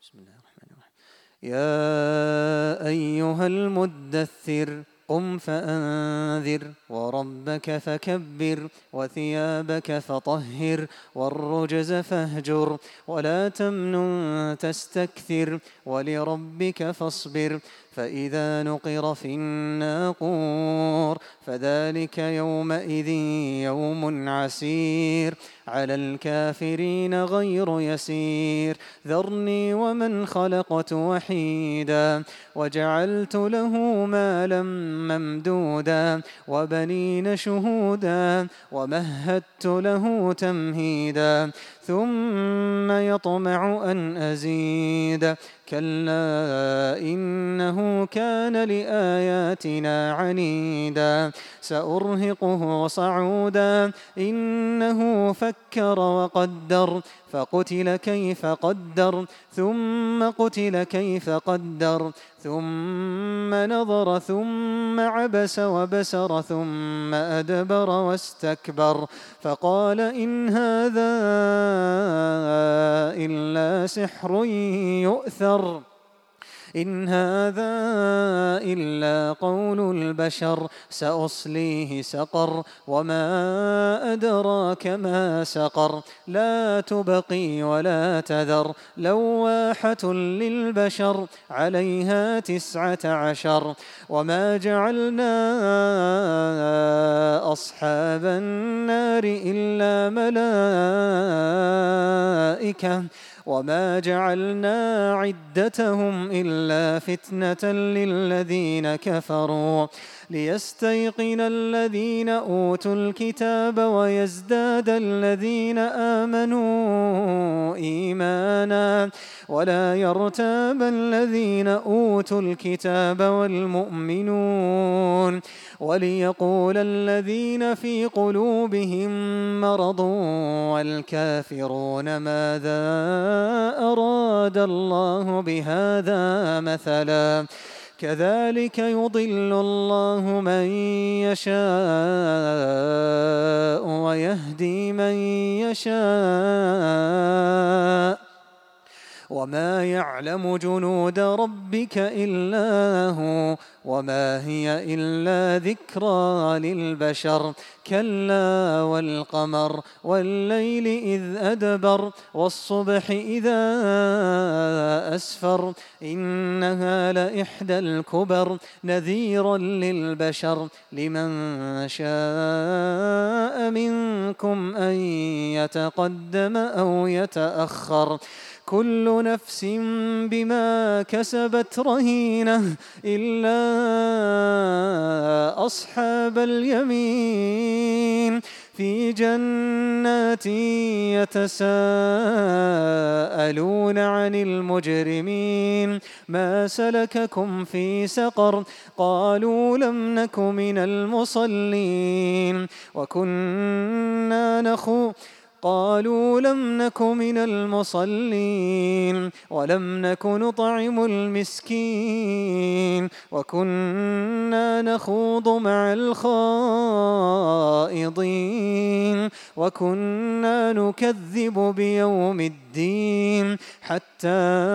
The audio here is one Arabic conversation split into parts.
بسم الله الرحمن الرحيم. يا أيها المدثر قم فأنذر وربك فكبر وثيابك فطهر والرجز فاهجر ولا تمنن تستكثر ولربك فاصبر فإذا نقر في الناقور فذلك يومئذ يوم عسير على الكافرين غير يسير ذرني ومن خلقت وحيدا وجعلت له مالا ممدودا وبنين شهودا ومهدت له تمهيدا ثم يطمع أن أزيد كلا إنه كان لآياتنا عنيدا سأرهقه صعودا إنه فكر وقدر فقتل كيف قدر ثم قتل كيف قدر ثم نظر ثم عبس وبسر ثم أدبر واستكبر فقال إن هذا إلا سحر يؤثر إن هذا إلا قول البشر سأصليه سقر وما أدراك ما سقر لا تبقي ولا تذر لواحة للبشر عليها 19 وما جعلنا أصحاب النار إلا ملائكة وما جعلنا عدتهم إلا فتنة للذين كفروا ليستيقن الذين أوتوا الكتاب ويزداد الذين آمنوا إيمانا ولا يرتاب الذين أوتوا الكتاب والمؤمنون وليقول الذين في قلوبهم مرض والكافرون ماذا أراد الله بهذا مثلا كذلك يضل الله من يشاء ويهدي من يشاء وما يعلم جنود ربك إلا هو وما هي إلا ذكرى للبشر كلا والقمر والليل إذ أدبر والصبح إذا أسفر إنها لإحدى الكبر نذيرا للبشر لمن شاء منكم أن يتقدم أو يتأخر كل نفس بما كسبت رهينة إلا أصحاب اليمين في جنات يتساءلون عن المجرمين ما سلككم في سقر قالوا لم نك من المصلين قالوا لم نك من المصلين ولم نك نطعم المسكين وكنا نخوض مع الخائضين وكنا نكذب بيوم الدين حتى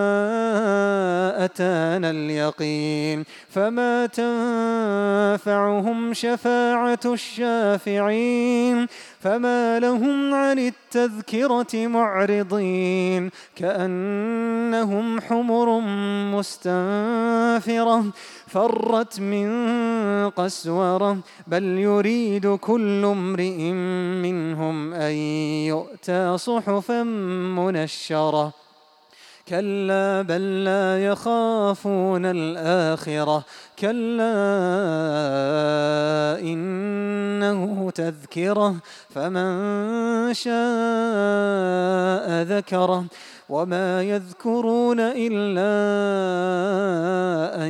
أتانا اليقين فما تنفعهم شفاعة الشافعين فما لهم عن التذكرة معرضين كأنهم حمر مستنفرة فرت من قسورة بل يريد كل امرئ منهم أن يؤتى صحفا منشرة كلا بل لا يخافون الآخرة كلا إنه تذكرة فمن شاء ذكره وما يذكرون إلا أن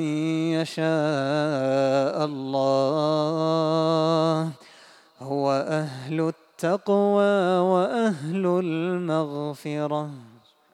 يشاء الله هو أهل التقوى وأهل المغفرة.